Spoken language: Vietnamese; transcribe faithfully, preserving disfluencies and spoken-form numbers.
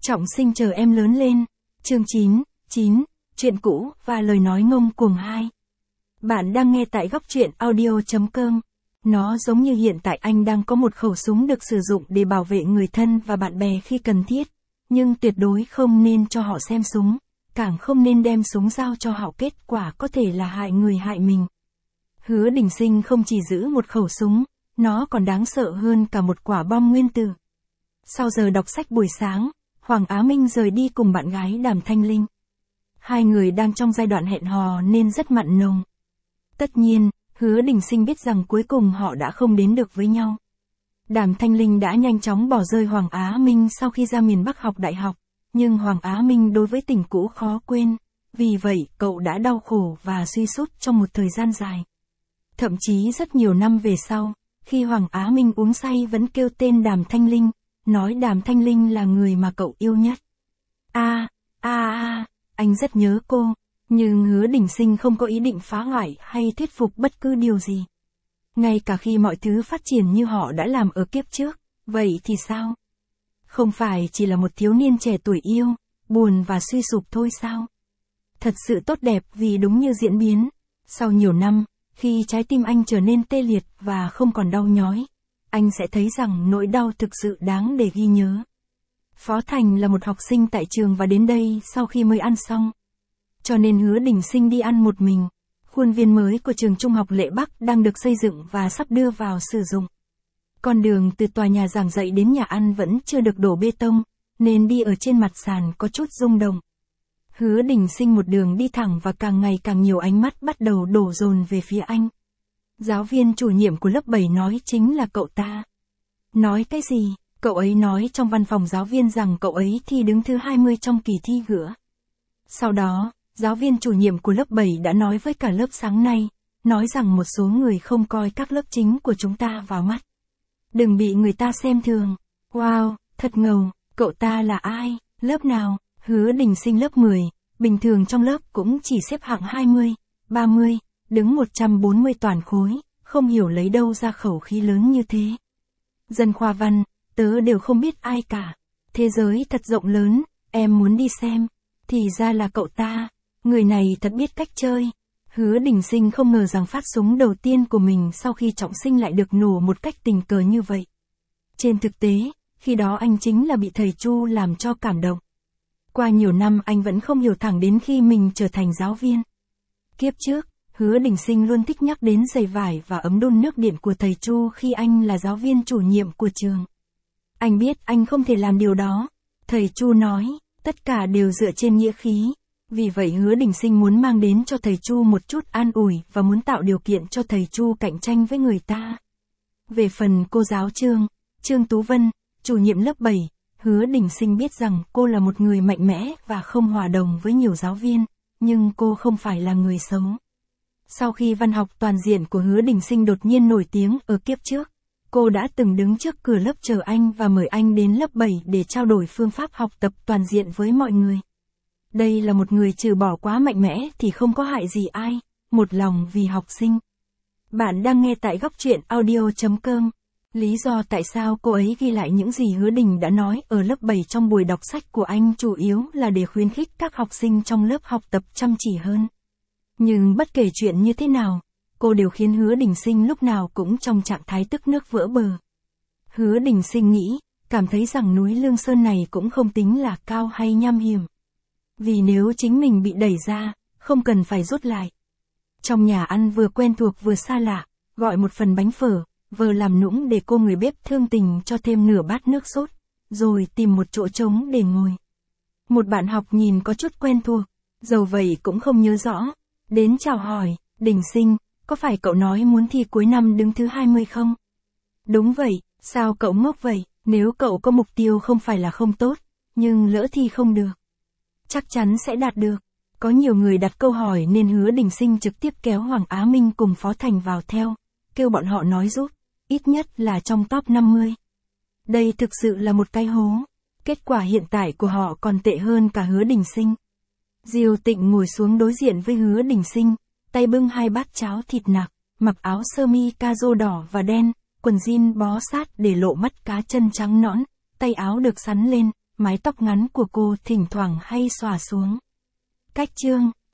Trọng Sinh chờ em lớn lên. Chương chín, chín, chuyện cũ và lời nói ngông cuồng hai. Bạn đang nghe tại góc truyện audio chấm com. Nó giống như hiện tại anh đang có một khẩu súng được sử dụng để bảo vệ người thân và bạn bè khi cần thiết, nhưng tuyệt đối không nên cho họ xem súng, càng không nên đem súng giao cho họ, kết quả có thể là hại người hại mình. Hứa Đình Sinh không chỉ giữ một khẩu súng, nó còn đáng sợ hơn cả một quả bom nguyên tử. Sau giờ đọc sách buổi sáng, Hoàng Á Minh rời đi cùng bạn gái Đàm Thanh Linh. Hai người đang trong giai đoạn hẹn hò nên rất mặn nồng. Tất nhiên, Hứa Đình Sinh biết rằng cuối cùng họ đã không đến được với nhau. Đàm Thanh Linh đã nhanh chóng bỏ rơi Hoàng Á Minh sau khi ra miền Bắc học đại học, nhưng Hoàng Á Minh đối với tình cũ khó quên, vì vậy cậu đã đau khổ và suy sút trong một thời gian dài. Thậm chí rất nhiều năm về sau, khi Hoàng Á Minh uống say vẫn kêu tên Đàm Thanh Linh, nói Đàm Thanh Linh là người mà cậu yêu nhất. A, a a, anh rất nhớ cô, nhưng Hứa Đình Sinh không có ý định phá hoại hay thuyết phục bất cứ điều gì. Ngay cả khi mọi thứ phát triển như họ đã làm ở kiếp trước, vậy thì sao? Không phải chỉ là một thiếu niên trẻ tuổi yêu, buồn và suy sụp thôi sao? Thật sự tốt đẹp vì đúng như diễn biến, sau nhiều năm, khi trái tim anh trở nên tê liệt và không còn đau nhói, anh sẽ thấy rằng nỗi đau thực sự đáng để ghi nhớ. Phó Thành là một học sinh tại trường và đến đây sau khi mới ăn xong. Cho nên Hứa Đình Sinh đi ăn một mình. Khuôn viên mới của trường Trung học Lệ Bắc đang được xây dựng và sắp đưa vào sử dụng. Con đường từ tòa nhà giảng dạy đến nhà ăn vẫn chưa được đổ bê tông, nên đi ở trên mặt sàn có chút rung động. Hứa Đình Sinh một đường đi thẳng và càng ngày càng nhiều ánh mắt bắt đầu đổ dồn về phía anh. Giáo viên chủ nhiệm của lớp bảy nói chính là cậu ta. Nói cái gì? Cậu ấy nói trong văn phòng giáo viên rằng cậu ấy thi đứng thứ hai mươi trong kỳ thi gữa. Sau đó, giáo viên chủ nhiệm của lớp bảy đã nói với cả lớp sáng nay, nói rằng một số người không coi các lớp chính của chúng ta vào mắt. Đừng bị người ta xem thường. Wow, thật ngầu, cậu ta là ai, lớp nào? Hứa Đình Sinh lớp mười, bình thường trong lớp cũng chỉ xếp hạng hai mươi, ba mươi, đứng một trăm bốn mươi toàn khối, không hiểu lấy đâu ra khẩu khí lớn như thế. Dân khoa văn, tớ đều không biết ai cả. Thế giới thật rộng lớn, em muốn đi xem. Thì ra là cậu ta, người này thật biết cách chơi. Hứa Đình Sinh không ngờ rằng phát súng đầu tiên của mình sau khi Trọng Sinh lại được nổ một cách tình cờ như vậy. Trên thực tế, khi đó anh chính là bị thầy Chu làm cho cảm động. Qua nhiều năm anh vẫn không hiểu thẳng đến khi mình trở thành giáo viên. Kiếp trước, Hứa Đình Sinh luôn thích nhắc đến giày vải và ấm đun nước điện của thầy Chu khi anh là giáo viên chủ nhiệm của trường. Anh biết anh không thể làm điều đó. Thầy Chu nói, tất cả đều dựa trên nghĩa khí. Vì vậy Hứa Đình Sinh muốn mang đến cho thầy Chu một chút an ủi và muốn tạo điều kiện cho thầy Chu cạnh tranh với người ta. Về phần cô giáo Trương, Trương Tú Vân, chủ nhiệm lớp bảy, Hứa Đình Sinh biết rằng cô là một người mạnh mẽ và không hòa đồng với nhiều giáo viên, nhưng cô không phải là người xấu. Sau khi văn học toàn diện của Hứa Đình Sinh đột nhiên nổi tiếng ở kiếp trước, cô đã từng đứng trước cửa lớp chờ anh và mời anh đến lớp bảy để trao đổi phương pháp học tập toàn diện với mọi người. Đây là một người trừ bỏ quá mạnh mẽ thì không có hại gì ai, một lòng vì học sinh. Bạn đang nghe tại góc truyện audio chấm com. Lý do tại sao cô ấy ghi lại những gì Hứa Đình đã nói ở lớp bảy trong buổi đọc sách của anh chủ yếu là để khuyến khích các học sinh trong lớp học tập chăm chỉ hơn. Nhưng bất kể chuyện như thế nào, cô đều khiến Hứa Đình Sinh lúc nào cũng trong trạng thái tức nước vỡ bờ. Hứa Đình Sinh nghĩ, cảm thấy rằng núi Lương Sơn này cũng không tính là cao hay nham hiểm. Vì nếu chính mình bị đẩy ra, không cần phải rút lại. Trong nhà ăn vừa quen thuộc vừa xa lạ, gọi một phần bánh phở, vừa làm nũng để cô người bếp thương tình cho thêm nửa bát nước sốt, rồi tìm một chỗ trống để ngồi. Một bạn học nhìn có chút quen thuộc, dầu vậy cũng không nhớ rõ, đến chào hỏi, Đình Sinh, có phải cậu nói muốn thi cuối năm đứng thứ hai mươi không? Đúng vậy, sao cậu ngốc vậy, nếu cậu có mục tiêu không phải là không tốt, nhưng lỡ thi không được. Chắc chắn sẽ đạt được. Có nhiều người đặt câu hỏi nên Hứa Đình Sinh trực tiếp kéo Hoàng Á Minh cùng Phó Thành vào theo, kêu bọn họ nói giúp, ít nhất là trong top năm mươi. Đây thực sự là một cái hố. Kết quả hiện tại của họ còn tệ hơn cả Hứa Đình Sinh. Diêu Tịnh ngồi xuống đối diện với Hứa Đình Sinh, tay bưng hai bát cháo thịt nạc, mặc áo sơ mi caro đỏ và đen, quần jean bó sát để lộ mắt cá chân trắng nõn, tay áo được sắn lên, mái tóc ngắn của cô thỉnh thoảng hay xõa xuống. Cách chương